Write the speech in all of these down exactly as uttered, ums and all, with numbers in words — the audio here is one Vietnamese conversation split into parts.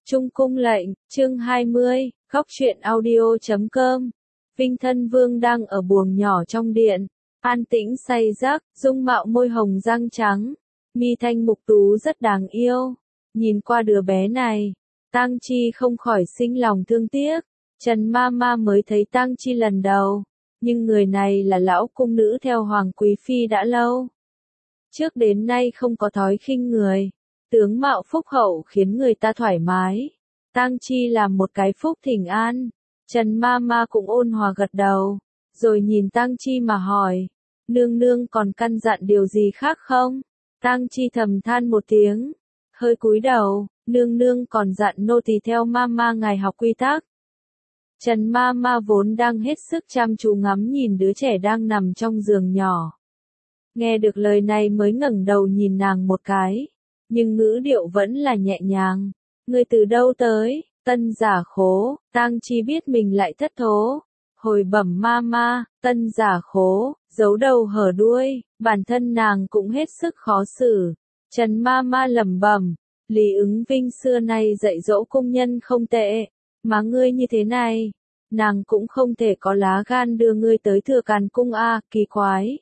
Trung cung lệnh, chương hai mươi, góc truyện audio chấm com. Vinh Thân Vương đang ở buồng nhỏ trong điện, an tĩnh say giấc, dung mạo môi hồng răng trắng, mi thanh mục tú rất đáng yêu. Nhìn qua đứa bé này, Tang Chi không khỏi sinh lòng thương tiếc. Trần Ma Ma mới thấy Tang Chi lần đầu, nhưng người này là lão cung nữ theo Hoàng Quý Phi đã lâu. Trước đến nay không có thói khinh người, tướng mạo phúc hậu khiến người ta thoải mái. Tang Chi làm một cái phúc thỉnh an, Trần Ma Ma cũng ôn hòa gật đầu, rồi nhìn Tang Chi mà hỏi, nương nương còn căn dặn điều gì khác không? Tang Chi thầm than một tiếng, hơi cúi đầu, nương nương còn dặn nô tỳ theo Ma Ma ngài học quy tắc. Trần Ma Ma vốn đang hết sức chăm chú ngắm nhìn đứa trẻ đang nằm trong giường nhỏ. Nghe được lời này mới ngẩng đầu nhìn nàng một cái, nhưng ngữ điệu vẫn là nhẹ nhàng. Ngươi từ đâu tới? Tân Giả Khố. Tang Chi biết mình lại thất thố, hồi bẩm Ma Ma, Tân Giả Khố, giấu đầu hở đuôi, bản thân nàng cũng hết sức khó xử. Trần Ma Ma lẩm bẩm, Lý Ứng Vinh xưa nay dạy dỗ công nhân không tệ, mà ngươi như thế này, nàng cũng không thể có lá gan đưa ngươi tới Thừa Càn cung a, kỳ quái.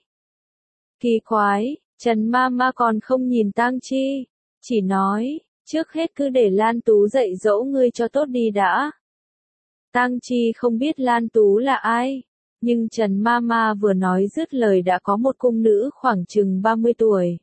Kỳ quái, Trần Ma Ma còn không nhìn Tang Chi, chỉ nói, trước hết cứ để Lan Tú dạy dỗ ngươi cho tốt đi đã. Tang Chi không biết Lan Tú là ai, nhưng Trần Ma Ma vừa nói dứt lời đã có một cung nữ khoảng chừng ba mươi tuổi.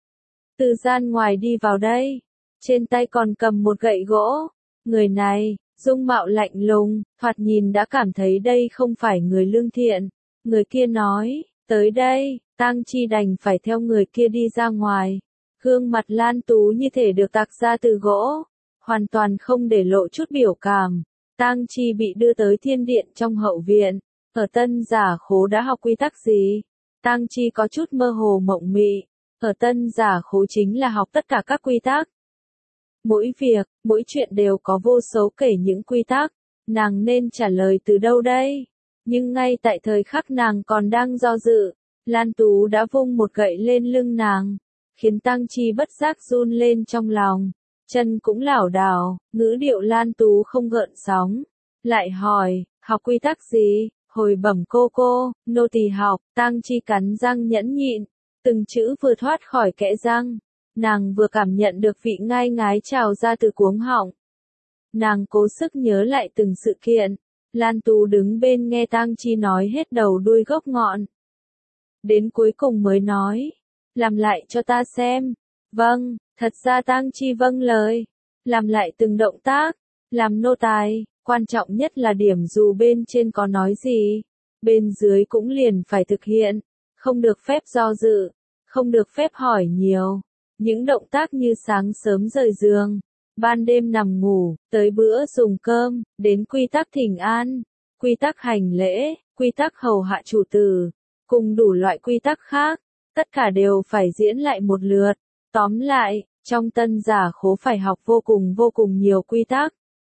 Từ gian ngoài đi vào đây, trên tay còn cầm một gậy gỗ, người này, dung mạo lạnh lùng, thoạt nhìn đã cảm thấy đây không phải người lương thiện. Người kia nói, tới đây, Tang Chi đành phải theo người kia đi ra ngoài. Gương mặt Lan Tú như thể được tạc ra từ gỗ, hoàn toàn không để lộ chút biểu cảm. Tang Chi bị đưa tới thiên điện trong hậu viện, ở Tân Giả Khố đã học quy tắc gì? Tang Chi có chút mơ hồ mộng mị, ở Tân Giả Khố chính là học tất cả các quy tắc. Mỗi việc, mỗi chuyện đều có vô số kể những quy tắc, nàng nên trả lời từ đâu đây? Nhưng ngay tại thời khắc nàng còn đang do dự, Lan Tú đã vung một gậy lên lưng nàng, khiến Tang Chi bất giác run lên trong lòng, chân cũng lảo đảo, ngữ điệu Lan Tú không gợn sóng, lại hỏi, học quy tắc gì? Hồi bẩm cô cô, nô tỳ học. Tang Chi cắn răng nhẫn nhịn, từng chữ vừa thoát khỏi kẽ răng, nàng vừa cảm nhận được vị ngai ngái trào ra từ cuống họng. Nàng cố sức nhớ lại từng sự kiện, Lan Tú đứng bên nghe Tang Chi nói hết đầu đuôi gốc ngọn. Đến cuối cùng mới nói, làm lại cho ta xem. Vâng, thật ra Tang Chi vâng lời, làm lại từng động tác, làm nô tài, quan trọng nhất là điểm dù bên trên có nói gì, bên dưới cũng liền phải thực hiện, không được phép do dự, không được phép hỏi nhiều. Những động tác như sáng sớm rời giường, ban đêm nằm ngủ, tới bữa dùng cơm, đến quy tắc thỉnh an, quy tắc hành lễ, quy tắc hầu hạ chủ tử, cùng đủ loại quy tắc khác, tất cả đều phải diễn lại một lượt. Tóm lại, trong Tân Giả Khố phải học vô cùng vô cùng nhiều quy tắc.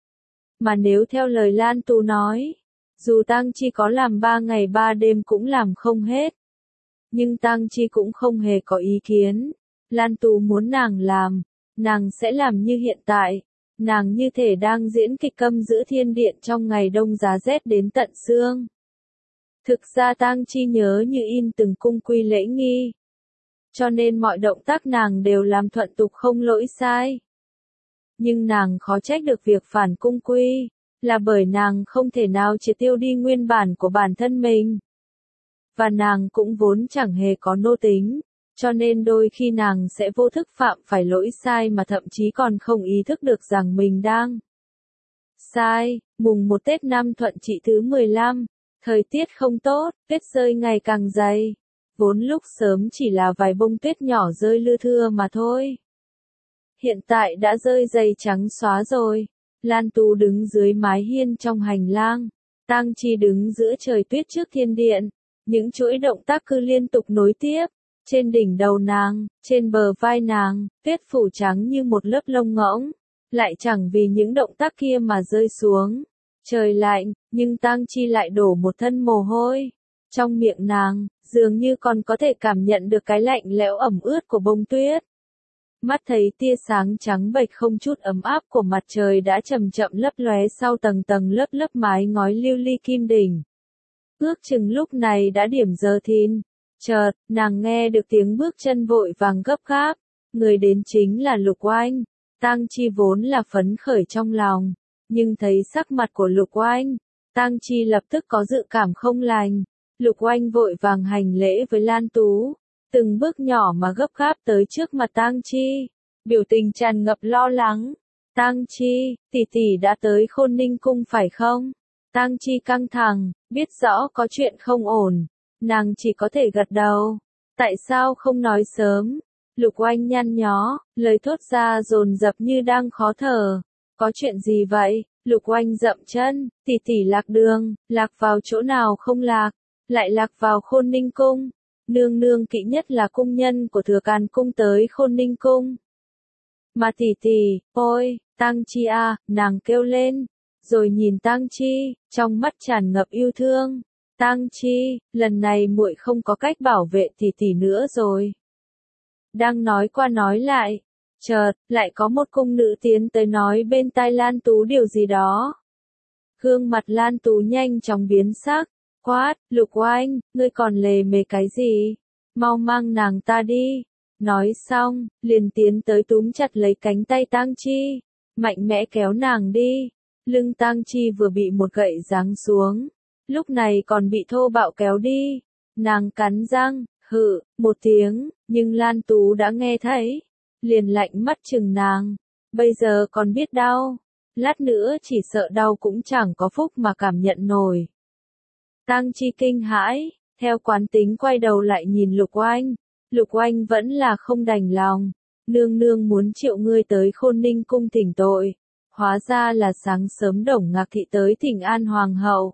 Mà nếu theo lời Lan Tú nói, dù Tang Chi có làm ba ngày ba đêm cũng làm không hết. Nhưng Tang Chi cũng không hề có ý kiến. Lan Tú muốn nàng làm, nàng sẽ làm như hiện tại. Nàng như thể đang diễn kịch câm giữa thiên điện trong ngày đông giá rét đến tận xương. Thực ra Tang Chi nhớ như in từng cung quy lễ nghi, cho nên mọi động tác nàng đều làm thuận tục không lỗi sai. Nhưng nàng khó trách được việc phản cung quy, là bởi nàng không thể nào triệt tiêu đi nguyên bản của bản thân mình. Và nàng cũng vốn chẳng hề có nô tính, cho nên đôi khi nàng sẽ vô thức phạm phải lỗi sai mà thậm chí còn không ý thức được rằng mình đang sai. Mùng một Tết năm Thuận Trị thứ mười lăm, thời tiết không tốt, tuyết rơi ngày càng dày. Vốn lúc sớm chỉ là vài bông tuyết nhỏ rơi lưa thưa mà thôi. Hiện tại đã rơi dày trắng xóa rồi. Lan Tú đứng dưới mái hiên trong hành lang, Tang Chi đứng giữa trời tuyết trước thiên điện. Những chuỗi động tác cứ liên tục nối tiếp. Trên đỉnh đầu nàng, trên bờ vai nàng, tuyết phủ trắng như một lớp lông ngỗng, lại chẳng vì những động tác kia mà rơi xuống. Trời lạnh, nhưng Tang Chi lại đổ một thân mồ hôi. Trong miệng nàng, dường như còn có thể cảm nhận được cái lạnh lẽo ẩm ướt của bông tuyết. mắt thấy tia sáng trắng bệch không chút ấm áp của mặt trời đã chậm chậm lấp lóe sau tầng tầng lớp lớp mái ngói lưu ly kim đỉnh. Ước chừng lúc này đã điểm giờ thìn, chợt, nàng nghe được tiếng bước chân vội vàng gấp gáp, người đến chính là Lục Oanh. Tang Chi vốn là phấn khởi trong lòng, nhưng thấy sắc mặt của Lục Oanh, Tang Chi lập tức có dự cảm không lành. Lục Oanh vội vàng hành lễ với Lan Tú, từng bước nhỏ mà gấp gáp tới trước mặt Tang Chi, biểu tình tràn ngập lo lắng. Tang Chi, tỷ tỷ đã tới Khôn Ninh cung phải không? Tang Chi căng thẳng, biết rõ có chuyện không ổn, nàng chỉ có thể gật đầu. Tại sao không nói sớm? Lục Oanh nhăn nhó, lời thốt ra dồn dập như đang khó thở. Có chuyện gì vậy? Lục Oanh dậm chân, tỷ tỷ lạc đường, lạc vào chỗ nào không lạc, lại lạc vào Khôn Ninh cung. Nương nương kỵ nhất là cung nhân của Thừa Càn cung tới Khôn Ninh cung. Mà tỷ tỷ, ôi, Tang Chi à, nàng kêu lên, rồi nhìn Tang Chi, trong mắt tràn ngập yêu thương. Tang Chi, lần này muội không có cách bảo vệ tỷ tỷ nữa rồi. Đang nói qua nói lại, chợt, lại có một cung nữ tiến tới nói bên tai Lan Tú điều gì đó. Gương mặt Lan Tú nhanh chóng biến sắc, quát, Lục Oanh, ngươi còn lề mề cái gì? Mau mang nàng ta đi. Nói xong, liền tiến tới túm chặt lấy cánh tay Tang Chi, mạnh mẽ kéo nàng đi. Lưng Tang Chi vừa bị một gậy giáng xuống, lúc này còn bị thô bạo kéo đi. Nàng cắn răng, hự, một tiếng, nhưng Lan Tú đã nghe thấy, liền lạnh mắt chừng nàng. Bây giờ còn biết đau, lát nữa chỉ sợ đau cũng chẳng có phúc mà cảm nhận nổi. Tang Chi kinh hãi, theo quán tính quay đầu lại nhìn Lục Oanh. Lục Oanh vẫn là không đành lòng. Nương nương muốn triệu ngươi tới Khôn Ninh cung thỉnh tội. Hóa ra là sáng sớm Đồng Ngạc Thị tới thỉnh an hoàng hậu.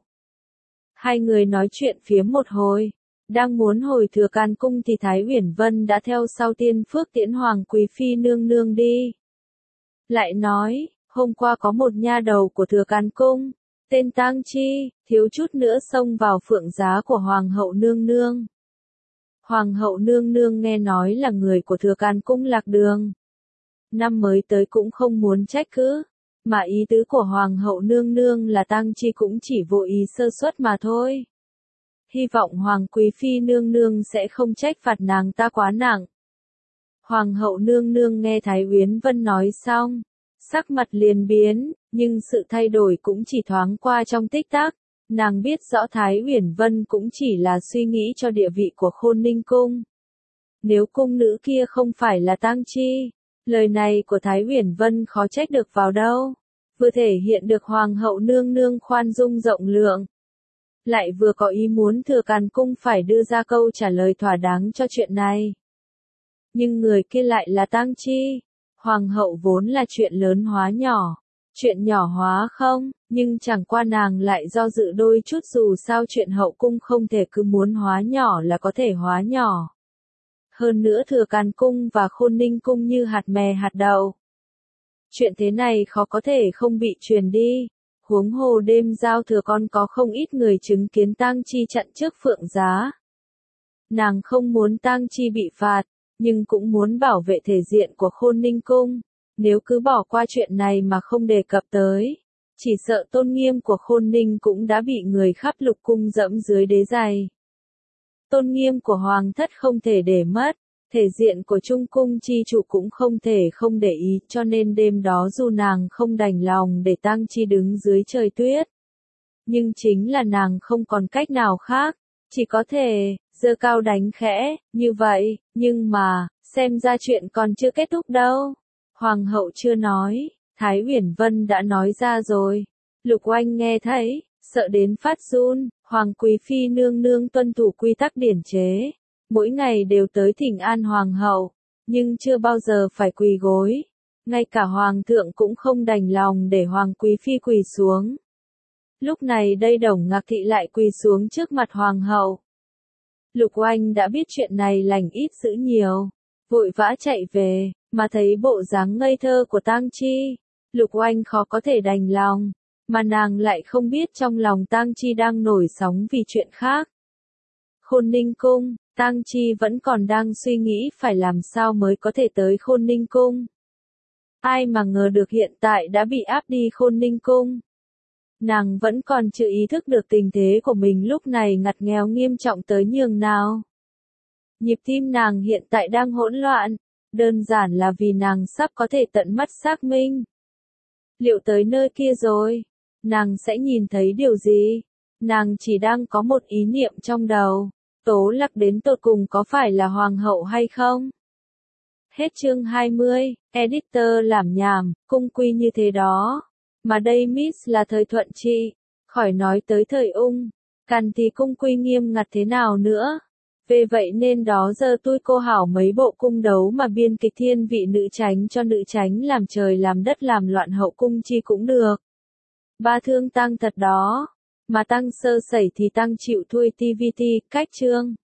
Hai người nói chuyện phiếm một hồi. Đang muốn hồi Thừa Càn cung thì Thái Uyển Vân đã theo sau Tiên Phước tiễn hoàng quý phi nương nương đi. Lại nói, hôm qua có một nha đầu của Thừa Càn cung, tên Tang Chi, thiếu chút nữa xông vào phượng giá của hoàng hậu nương nương. Hoàng hậu nương nương nghe nói là người của Thừa Càn cung lạc đường. Năm mới tới cũng không muốn trách cứ, mà ý tứ của hoàng hậu nương nương là Tang Chi cũng chỉ vô ý sơ suất mà thôi. Hy vọng hoàng quý phi nương nương sẽ không trách phạt nàng ta quá nặng. Hoàng hậu nương nương nghe Thái Uyển Vân nói xong, sắc mặt liền biến, nhưng sự thay đổi cũng chỉ thoáng qua trong tích tắc. Nàng biết rõ Thái Uyển Vân cũng chỉ là suy nghĩ cho địa vị của Khôn Ninh cung. Nếu cung nữ kia không phải là Tang Chi, lời này của Thái Uyển Vân khó trách được vào đâu. Vừa thể hiện được hoàng hậu nương nương khoan dung rộng lượng, lại vừa có ý muốn Thừa Càn cung phải đưa ra câu trả lời thỏa đáng cho chuyện này. Nhưng người kia lại là Tang Chi. Hoàng hậu vốn là chuyện lớn hóa nhỏ, chuyện nhỏ hóa không, nhưng chẳng qua nàng lại do dự đôi chút, dù sao chuyện hậu cung không thể cứ muốn hóa nhỏ là có thể hóa nhỏ. Hơn nữa Thừa Càn cung và Khôn Ninh cung như hạt mè hạt đậu. Chuyện thế này khó có thể không bị truyền đi. Huống hồ đêm giao thừa con có không ít người chứng kiến Tang Chi chặn trước phượng giá. Nàng không muốn Tang Chi bị phạt, nhưng cũng muốn bảo vệ thể diện của Khôn Ninh cung. Nếu cứ bỏ qua chuyện này mà không đề cập tới, chỉ sợ tôn nghiêm của Khôn Ninh cũng đã bị người khắp lục cung dẫm dưới đế giày. Tôn nghiêm của hoàng thất không thể để mất, thể diện của trung cung chi chủ cũng không thể không để ý, cho nên đêm đó dù nàng không đành lòng để Tang Chi đứng dưới trời tuyết, nhưng chính là nàng không còn cách nào khác, chỉ có thể giơ cao đánh khẽ, như vậy. Nhưng mà, xem ra chuyện còn chưa kết thúc đâu. Hoàng hậu chưa nói, Thái Uyển Vân đã nói ra rồi. Lục Oanh nghe thấy, sợ đến phát run. Hoàng quý phi nương nương tuân thủ quy tắc điển chế, mỗi ngày đều tới thỉnh an hoàng hậu, nhưng chưa bao giờ phải quỳ gối. Ngay cả hoàng thượng cũng không đành lòng để hoàng quý phi quỳ xuống. Lúc này đây Đồng Ngạc Thị lại quỳ xuống trước mặt hoàng hậu. Lục Oanh đã biết chuyện này lành ít dữ nhiều, vội vã chạy về, mà thấy bộ dáng ngây thơ của Tang Chi, Lục Oanh khó có thể đành lòng, mà nàng lại không biết trong lòng Tang Chi đang nổi sóng vì chuyện khác. Khôn Ninh Cung, Tang Chi vẫn còn đang suy nghĩ phải làm sao mới có thể tới Khôn Ninh Cung. Ai mà ngờ được hiện tại đã bị áp đi Khôn Ninh Cung. Nàng vẫn còn chưa ý thức được tình thế của mình lúc này ngặt nghèo nghiêm trọng tới nhường nào. Nhịp tim nàng hiện tại đang hỗn loạn, đơn giản là vì nàng sắp có thể tận mắt xác minh. Liệu tới nơi kia rồi, nàng sẽ nhìn thấy điều gì? Nàng chỉ đang có một ý niệm trong đầu, Tố Lạc đến tột cùng có phải là hoàng hậu hay không? Hết chương hai mươi, editor làm nhảm, cung quy như thế đó. Mà đây Miss là thời Thuận Trị, khỏi nói tới thời Ung, Càn thì cung quy nghiêm ngặt thế nào nữa. Về vậy nên đó giờ tôi cô hảo mấy bộ cung đấu mà biên kịch thiên vị nữ chánh cho nữ chánh làm trời làm đất làm loạn hậu cung chi cũng được. Ba thương tăng thật đó, mà tăng sơ sẩy thì tăng chịu thui ti vi ti, cách chương.